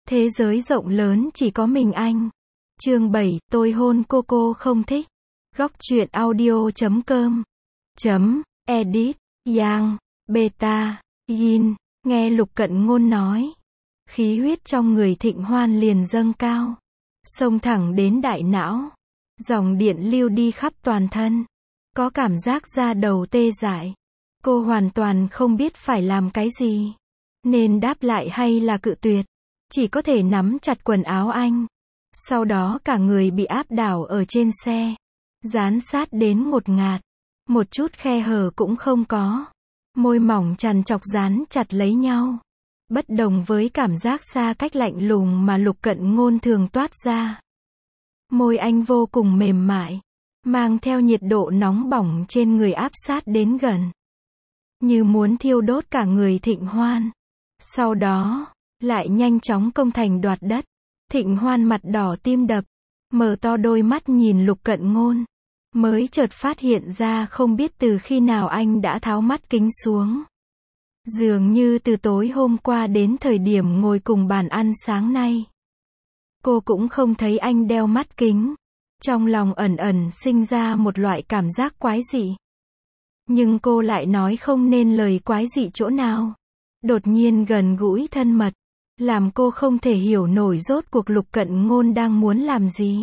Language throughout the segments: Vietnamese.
Thế giới rộng lớn chỉ có mình anh. Chương 7, tôi hôn cô không thích. Góc truyện audio.com Edit, Yang, Beta, Yin, nghe Lục Cận Ngôn nói. Khí huyết trong người Thịnh Hoan liền dâng cao. Xông thẳng đến đại não. Dòng điện lưu đi khắp toàn thân. Có cảm giác da đầu tê dại. Cô hoàn toàn không biết phải làm cái gì. Nên đáp lại hay là cự tuyệt. Chỉ có thể nắm chặt quần áo anh. Sau đó cả người bị áp đảo ở trên xe. Dán sát đến ngột ngạt. Một chút khe hở cũng không có. Môi mỏng chằn chọc dán chặt lấy nhau. Bất đồng với cảm giác xa cách lạnh lùng mà Lục Cận Ngôn thường toát ra. Môi anh vô cùng mềm mại. Mang theo nhiệt độ nóng bỏng trên người áp sát đến gần. Như muốn thiêu đốt cả người Thịnh Hoan. Sau đó, lại nhanh chóng công thành đoạt đất. Thịnh Hoan mặt đỏ tim đập. Mở to đôi mắt nhìn Lục Cận Ngôn. Mới chợt phát hiện ra không biết từ khi nào anh đã tháo mắt kính xuống. Dường như từ tối hôm qua đến thời điểm ngồi cùng bàn ăn sáng nay. Cô cũng không thấy anh đeo mắt kính. Trong lòng ẩn ẩn sinh ra một loại cảm giác quái dị. Nhưng cô lại nói không nên lời quái dị chỗ nào. Đột nhiên gần gũi thân mật. Làm cô không thể hiểu nổi rốt cuộc Lục Cận Ngôn đang muốn làm gì.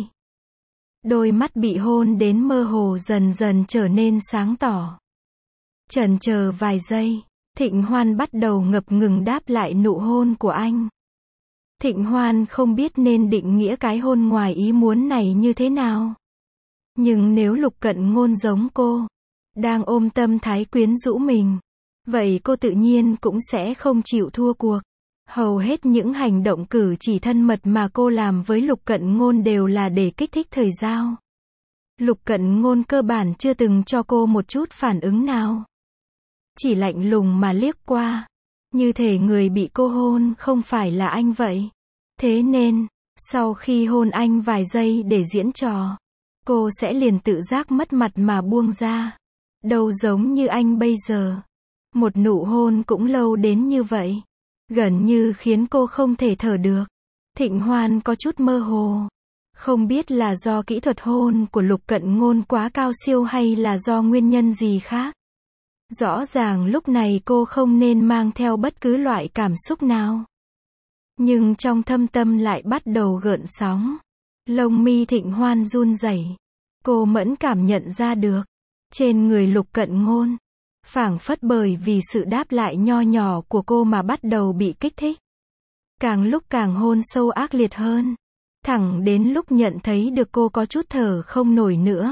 Đôi mắt bị hôn đến mơ hồ dần dần trở nên sáng tỏ. Chần chờ vài giây, Thịnh Hoan bắt đầu ngập ngừng đáp lại nụ hôn của anh. Thịnh Hoan không biết nên định nghĩa cái hôn ngoài ý muốn này như thế nào. Nhưng nếu Lục Cận Ngôn giống cô, đang ôm tâm thái quyến rũ mình, vậy cô tự nhiên cũng sẽ không chịu thua cuộc. Hầu hết những hành động cử chỉ thân mật mà cô làm với Lục Cận Ngôn đều là để kích thích thời giao. Lục Cận Ngôn cơ bản chưa từng cho cô một chút phản ứng nào. Chỉ lạnh lùng mà liếc qua. Như thể người bị cô hôn không phải là anh vậy. Thế nên, sau khi hôn anh vài giây để diễn trò, cô sẽ liền tự giác mất mặt mà buông ra. Đâu giống như anh bây giờ. Một nụ hôn cũng lâu đến như vậy. Gần như khiến cô không thể thở được. Thịnh Hoan có chút mơ hồ. Không biết là do kỹ thuật hôn của Lục Cận Ngôn quá cao siêu hay là do nguyên nhân gì khác. Rõ ràng lúc này cô không nên mang theo bất cứ loại cảm xúc nào. Nhưng trong thâm tâm lại bắt đầu gợn sóng. Lông mi Thịnh Hoan run rẩy. Cô mẫn cảm nhận ra được. Trên người Lục Cận Ngôn. Phảng phất bởi vì sự đáp lại nho nhỏ của cô mà bắt đầu bị kích thích. Càng lúc càng hôn sâu ác liệt hơn. Thẳng đến lúc nhận thấy được cô có chút thở không nổi nữa.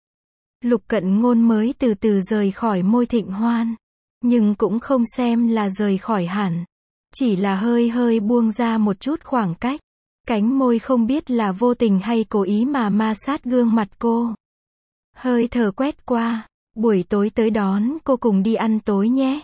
Lục Cận Ngôn mới từ từ rời khỏi môi Thịnh Hoan. Nhưng cũng không xem là rời khỏi hẳn. Chỉ là hơi hơi buông ra một chút khoảng cách. Cánh môi không biết là vô tình hay cố ý mà ma sát gương mặt cô. Hơi thở quét qua. Buổi tối tới đón cô cùng đi ăn tối nhé.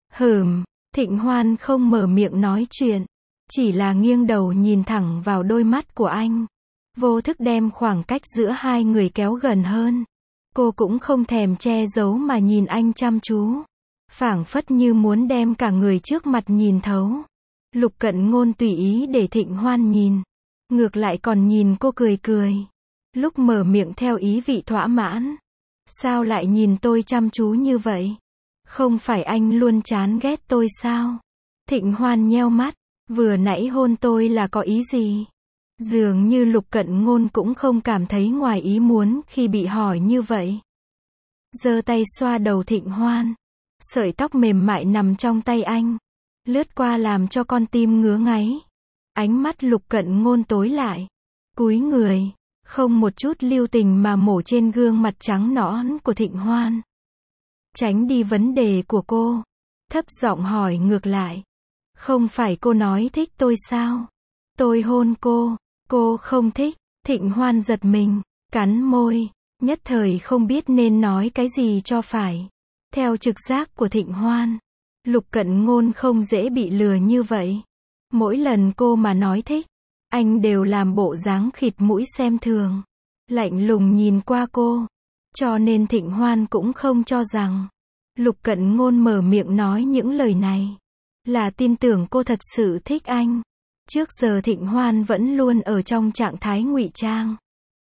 Thịnh Hoan không mở miệng nói chuyện. Chỉ là nghiêng đầu nhìn thẳng vào đôi mắt của anh. Vô thức đem khoảng cách giữa hai người kéo gần hơn. Cô cũng không thèm che giấu mà nhìn anh chăm chú. Phảng phất như muốn đem cả người trước mặt nhìn thấu. Lục Cận Ngôn tùy ý để Thịnh Hoan nhìn. Ngược lại còn nhìn cô cười cười. Lúc mở miệng theo ý vị thỏa mãn. Sao lại nhìn tôi chăm chú như vậy? Không phải anh luôn chán ghét tôi sao? Thịnh Hoan nheo mắt. Vừa nãy hôn tôi là có ý gì? Dường như Lục Cận Ngôn cũng không cảm thấy ngoài ý muốn khi bị hỏi như vậy. Giơ tay xoa đầu Thịnh Hoan. Sợi tóc mềm mại nằm trong tay anh. Lướt qua làm cho con tim ngứa ngáy. Ánh mắt Lục Cận Ngôn tối lại. Cúi người. Không một chút lưu tình mà mổ trên gương mặt trắng nõn của Thịnh Hoan. Tránh đi vấn đề của cô. Thấp giọng hỏi ngược lại. Không phải cô nói thích tôi sao? Tôi hôn cô không thích. Thịnh Hoan giật mình, cắn môi. Nhất thời không biết nên nói cái gì cho phải. Theo trực giác của Thịnh Hoan, Lục Cận Ngôn không dễ bị lừa như vậy. Mỗi lần cô mà nói thích, anh đều làm bộ dáng khịt mũi xem thường. Lạnh lùng nhìn qua cô. Cho nên Thịnh Hoan cũng không cho rằng Lục Cận Ngôn mở miệng nói những lời này là tin tưởng cô thật sự thích anh. Trước giờ Thịnh Hoan vẫn luôn ở trong trạng thái ngụy trang.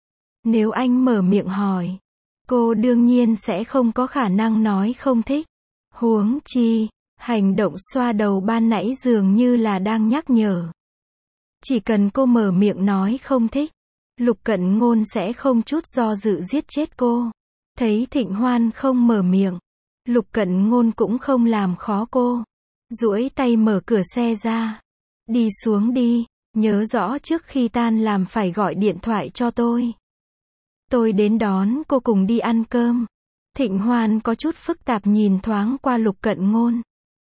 Nếu anh mở miệng hỏi, cô đương nhiên sẽ không có khả năng nói không thích. Huống chi, hành động xoa đầu ban nãy dường như là đang nhắc nhở. Chỉ cần cô mở miệng nói không thích, Lục Cận Ngôn sẽ không chút do dự giết chết cô. Thấy Thịnh Hoan không mở miệng, Lục Cận Ngôn cũng không làm khó cô. Duỗi tay mở cửa xe ra. Đi xuống đi, nhớ rõ trước khi tan làm phải gọi điện thoại cho tôi. Tôi đến đón cô cùng đi ăn cơm. Thịnh Hoan có chút phức tạp nhìn thoáng qua Lục Cận Ngôn.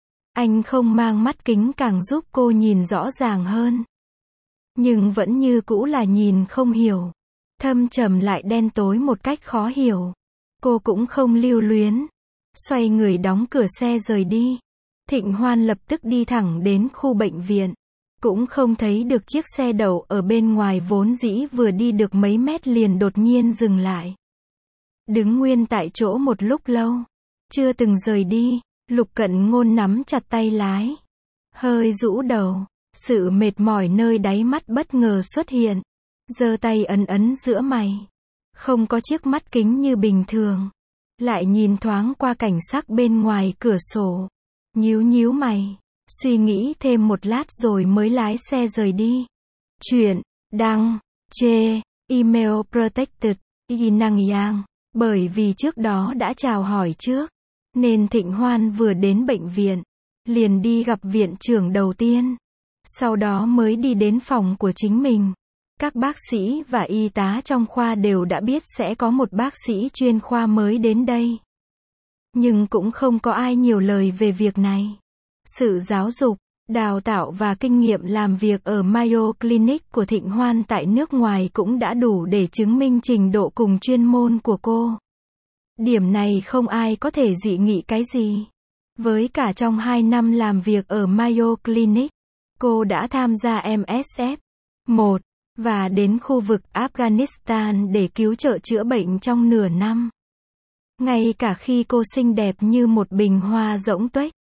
Anh không mang mắt kính càng giúp cô nhìn rõ ràng hơn. Nhưng vẫn như cũ là nhìn không hiểu. Thâm trầm lại đen tối một cách khó hiểu. Cô cũng không lưu luyến. Xoay người đóng cửa xe rời đi. Thịnh Hoan lập tức đi thẳng đến khu bệnh viện. Cũng không thấy được chiếc xe đậu ở bên ngoài vốn dĩ vừa đi được mấy mét liền đột nhiên dừng lại. Đứng nguyên tại chỗ một lúc lâu. Chưa từng rời đi. Lục Cận Ngôn nắm chặt tay lái. Hơi rũ đầu. Sự mệt mỏi nơi đáy mắt bất ngờ xuất hiện. Giơ tay ấn ấn giữa mày. Không có chiếc mắt kính như bình thường. Lại nhìn thoáng qua cảnh sắc bên ngoài cửa sổ. Nhíu mày. Suy nghĩ thêm một lát rồi mới lái xe rời đi. Chuyện, đăng, chê, email protected, năng yang. Bởi vì trước đó đã chào hỏi trước. Nên Thịnh Hoan vừa đến bệnh viện. Liền đi gặp viện trưởng đầu tiên. Sau đó mới đi đến phòng của chính mình. Các bác sĩ và y tá trong khoa đều đã biết sẽ có một bác sĩ chuyên khoa mới đến đây. Nhưng cũng không có ai nhiều lời về việc này. Sự giáo dục, đào tạo và kinh nghiệm làm việc ở Mayo Clinic của Thịnh Hoan tại nước ngoài cũng đã đủ để chứng minh trình độ cùng chuyên môn của cô. Điểm này không ai có thể dị nghị cái gì. Với cả trong 2 năm làm việc ở Mayo Clinic, cô đã tham gia MSF 1 và đến khu vực Afghanistan để cứu trợ chữa bệnh trong nửa năm. Ngay cả khi cô xinh đẹp như một bình hoa rỗng tuếch.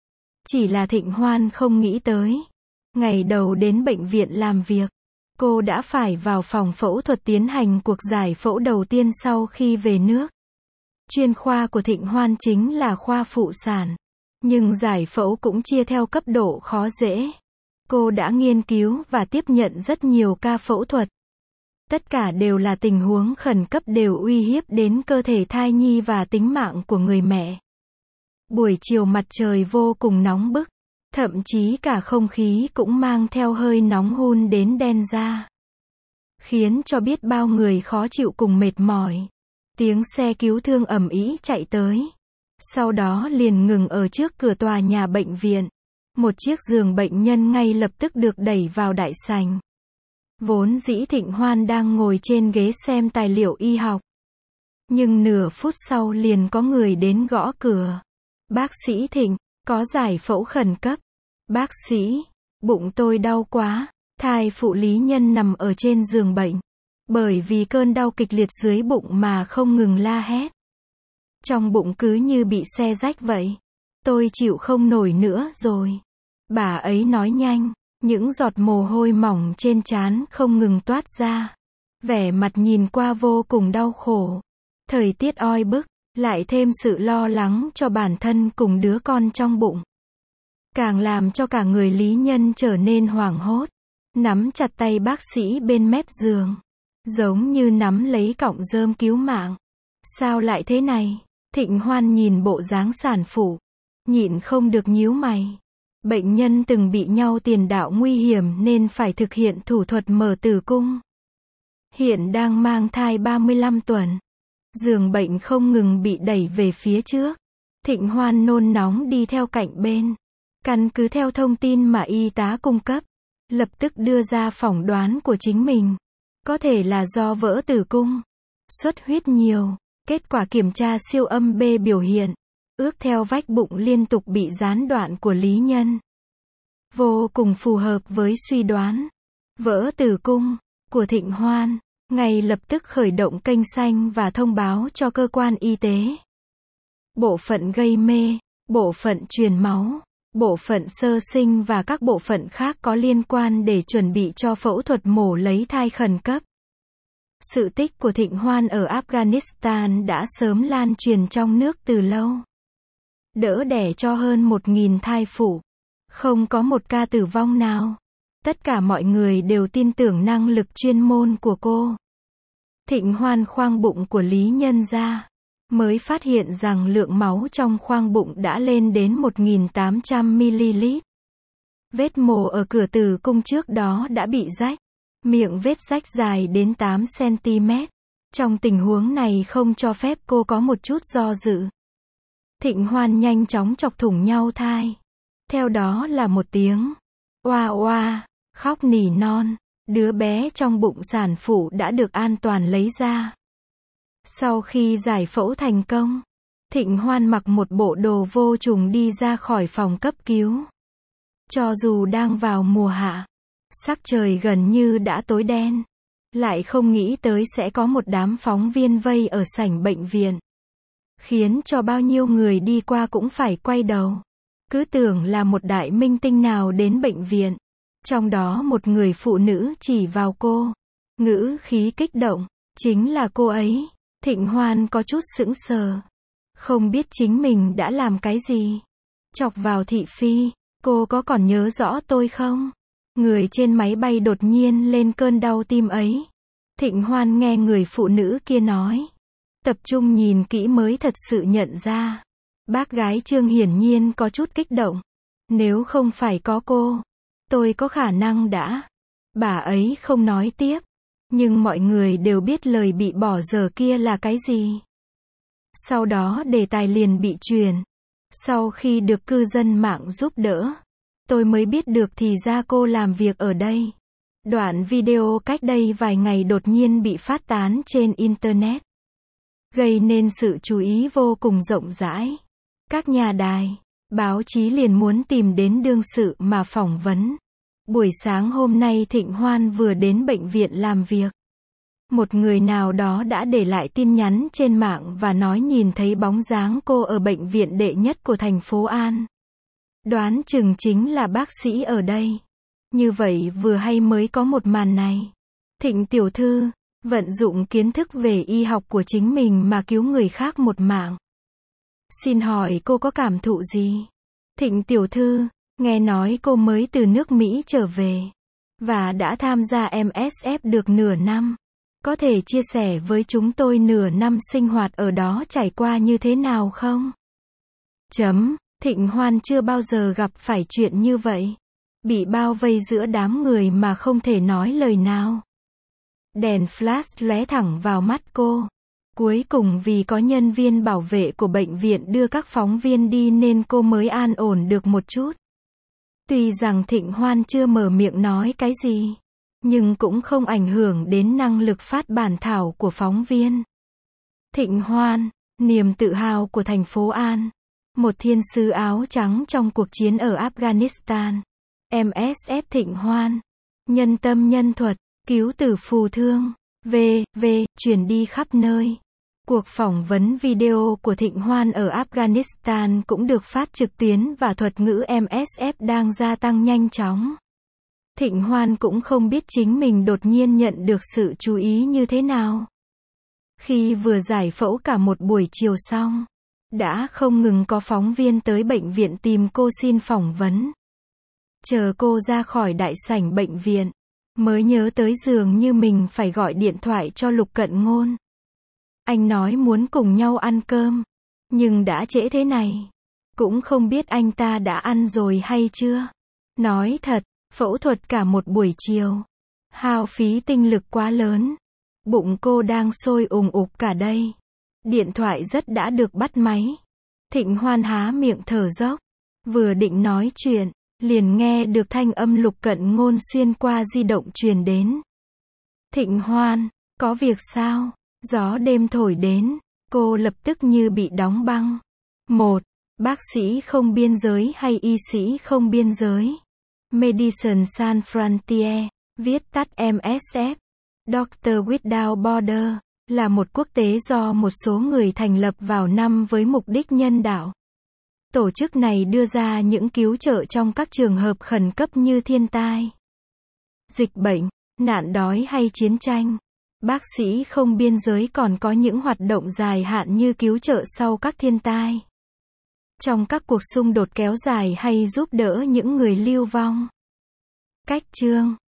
Chỉ là Thịnh Hoan không nghĩ tới. Ngày đầu đến bệnh viện làm việc, cô đã phải vào phòng phẫu thuật tiến hành cuộc giải phẫu đầu tiên sau khi về nước. Chuyên khoa của Thịnh Hoan chính là khoa phụ sản. Nhưng giải phẫu cũng chia theo cấp độ khó dễ. Cô đã nghiên cứu và tiếp nhận rất nhiều ca phẫu thuật. Tất cả đều là tình huống khẩn cấp đều uy hiếp đến cơ thể thai nhi và tính mạng của người mẹ. Buổi chiều mặt trời vô cùng nóng bức. Thậm chí cả không khí cũng mang theo hơi nóng hun đến đen da. Khiến cho biết bao người khó chịu cùng mệt mỏi. Tiếng xe cứu thương ầm ĩ chạy tới. Sau đó liền ngừng ở trước cửa tòa nhà bệnh viện. Một chiếc giường bệnh nhân ngay lập tức được đẩy vào đại sảnh. Vốn dĩ Thịnh Hoan đang ngồi trên ghế xem tài liệu y học. Nhưng nửa phút sau liền có người đến gõ cửa. Bác sĩ Thịnh, có giải phẫu khẩn cấp. Bác sĩ, bụng tôi đau quá. Thai phụ lý nhân nằm ở trên giường bệnh. Bởi vì cơn đau kịch liệt dưới bụng mà không ngừng la hét. Trong bụng cứ như bị xé rách vậy. Tôi chịu không nổi nữa rồi. Bà ấy nói nhanh. Những giọt mồ hôi mỏng trên trán không ngừng toát ra. Vẻ mặt nhìn qua vô cùng đau khổ. Thời tiết oi bức, lại thêm sự lo lắng cho bản thân cùng đứa con trong bụng. Càng làm cho cả người lý nhân trở nên hoảng hốt. Nắm chặt tay bác sĩ bên mép giường. Giống như nắm lấy cọng rơm cứu mạng. Sao lại thế này? Thịnh Hoan nhìn bộ dáng sản phụ. Nhịn không được nhíu mày. Bệnh nhân từng bị nhau tiền đạo nguy hiểm nên phải thực hiện thủ thuật mở tử cung. Hiện đang mang thai 35 tuần. Giường bệnh không ngừng bị đẩy về phía trước. Thịnh Hoan nôn nóng đi theo cạnh bên. Căn cứ theo thông tin mà y tá cung cấp. Lập tức đưa ra phỏng đoán của chính mình. Có thể là do vỡ tử cung. Xuất huyết nhiều. Kết quả kiểm tra siêu âm B biểu hiện. Ước theo vách bụng liên tục bị gián đoạn của lý nhân. Vô cùng phù hợp với suy đoán. Vỡ tử cung của Thịnh Hoan. Ngay lập tức khởi động kênh xanh và thông báo cho cơ quan y tế. Bộ phận gây mê, bộ phận truyền máu, bộ phận sơ sinh và các bộ phận khác có liên quan để chuẩn bị cho phẫu thuật mổ lấy thai khẩn cấp. Sự tích của Thịnh Hoan ở Afghanistan đã sớm lan truyền trong nước từ lâu. Đỡ đẻ cho hơn 1.000 thai phụ. Không có một ca tử vong nào. Tất cả mọi người đều tin tưởng năng lực chuyên môn của cô. Thịnh Hoan khoang bụng của Lý Nhân ra. Mới phát hiện rằng lượng máu trong khoang bụng đã lên đến 1.800ml. Vết mổ ở cửa tử cung trước đó đã bị rách. Miệng vết rách dài đến 8cm. Trong tình huống này không cho phép cô có một chút do dự. Thịnh Hoan nhanh chóng chọc thủng nhau thai. Theo đó là một tiếng oa oa, khóc nỉ non. Đứa bé trong bụng sản phụ đã được an toàn lấy ra. Sau khi giải phẫu thành công, Thịnh Hoan mặc một bộ đồ vô trùng đi ra khỏi phòng cấp cứu. Cho dù đang vào mùa hạ, sắc trời gần như đã tối đen, lại không nghĩ tới sẽ có một đám phóng viên vây ở sảnh bệnh viện. Khiến cho bao nhiêu người đi qua cũng phải quay đầu. Cứ tưởng là một đại minh tinh nào đến bệnh viện. Trong đó một người phụ nữ chỉ vào cô. Ngữ khí kích động. Chính là cô ấy. Thịnh Hoan có chút sững sờ. Không biết chính mình đã làm cái gì. Chọc vào thị phi. Cô có còn nhớ rõ tôi không? Người trên máy bay đột nhiên lên cơn đau tim ấy. Thịnh Hoan nghe người phụ nữ kia nói. Tập trung nhìn kỹ mới thật sự nhận ra. Bác gái Trương hiển nhiên có chút kích động. Nếu không phải có cô, tôi có khả năng đã. Bà ấy không nói tiếp. Nhưng mọi người đều biết lời bị bỏ dở kia là cái gì. Sau đó đề tài liền bị truyền. Sau khi được cư dân mạng giúp đỡ, tôi mới biết được thì ra cô làm việc ở đây. Đoạn video cách đây vài ngày đột nhiên bị phát tán trên Internet. Gây nên sự chú ý vô cùng rộng rãi. Các nhà đài, báo chí liền muốn tìm đến đương sự mà phỏng vấn. Buổi sáng hôm nay Thịnh Hoan vừa đến bệnh viện làm việc. Một người nào đó đã để lại tin nhắn trên mạng và nói nhìn thấy bóng dáng cô ở bệnh viện đệ nhất của thành phố An. Đoán chừng chính là bác sĩ ở đây. Như vậy vừa hay mới có một màn này. Thịnh tiểu thư, vận dụng kiến thức về y học của chính mình mà cứu người khác một mạng. Xin hỏi cô có cảm thụ gì? Thịnh tiểu thư, nghe nói cô mới từ nước Mỹ trở về. Và đã tham gia MSF được nửa năm. Có thể chia sẻ với chúng tôi nửa năm sinh hoạt ở đó trải qua như thế nào không? Thịnh Hoan chưa bao giờ gặp phải chuyện như vậy. Bị bao vây giữa đám người mà không thể nói lời nào. Đèn flash lóe thẳng vào mắt cô. Cuối cùng vì có nhân viên bảo vệ của bệnh viện đưa các phóng viên đi nên cô mới an ổn được một chút. Tuy rằng Thịnh Hoan chưa mở miệng nói cái gì, nhưng cũng không ảnh hưởng đến năng lực phát bản thảo của phóng viên. Thịnh Hoan, niềm tự hào của thành phố An. Một thiên sứ áo trắng trong cuộc chiến ở Afghanistan. MSF Thịnh Hoan. Nhân tâm nhân thuật, cứu tử phù thương. Truyền đi khắp nơi. Cuộc phỏng vấn video của Thịnh Hoan ở Afghanistan cũng được phát trực tuyến và thuật ngữ MSF đang gia tăng nhanh chóng. Thịnh Hoan cũng không biết chính mình đột nhiên nhận được sự chú ý như thế nào. Khi vừa giải phẫu cả một buổi chiều xong, đã không ngừng có phóng viên tới bệnh viện tìm cô xin phỏng vấn. Chờ cô ra khỏi đại sảnh bệnh viện, mới nhớ tới dường như mình phải gọi điện thoại cho Lục Cận Ngôn. Anh nói muốn cùng nhau ăn cơm, nhưng đã trễ thế này. Cũng không biết anh ta đã ăn rồi hay chưa. Nói thật, phẫu thuật cả một buổi chiều. Hao phí tinh lực quá lớn. Bụng cô đang sôi ùng ục cả đây. Điện thoại rất đã được bắt máy. Thịnh Hoan há miệng thở dốc. Vừa định nói chuyện, liền nghe được thanh âm Lục Cận Ngôn xuyên qua di động truyền đến. Thịnh Hoan, có việc sao? Gió đêm thổi đến, cô lập tức như bị đóng băng. 1. Bác sĩ không biên giới hay y sĩ không biên giới? Medicine Sans Frontières, viết tắt MSF, Doctor Without Border, là một quốc tế do một số người thành lập vào năm với mục đích nhân đạo. Tổ chức này đưa ra những cứu trợ trong các trường hợp khẩn cấp như thiên tai, dịch bệnh, nạn đói hay chiến tranh. Bác sĩ không biên giới còn có những hoạt động dài hạn như cứu trợ sau các thiên tai, trong các cuộc xung đột kéo dài hay giúp đỡ những người lưu vong. Cách chương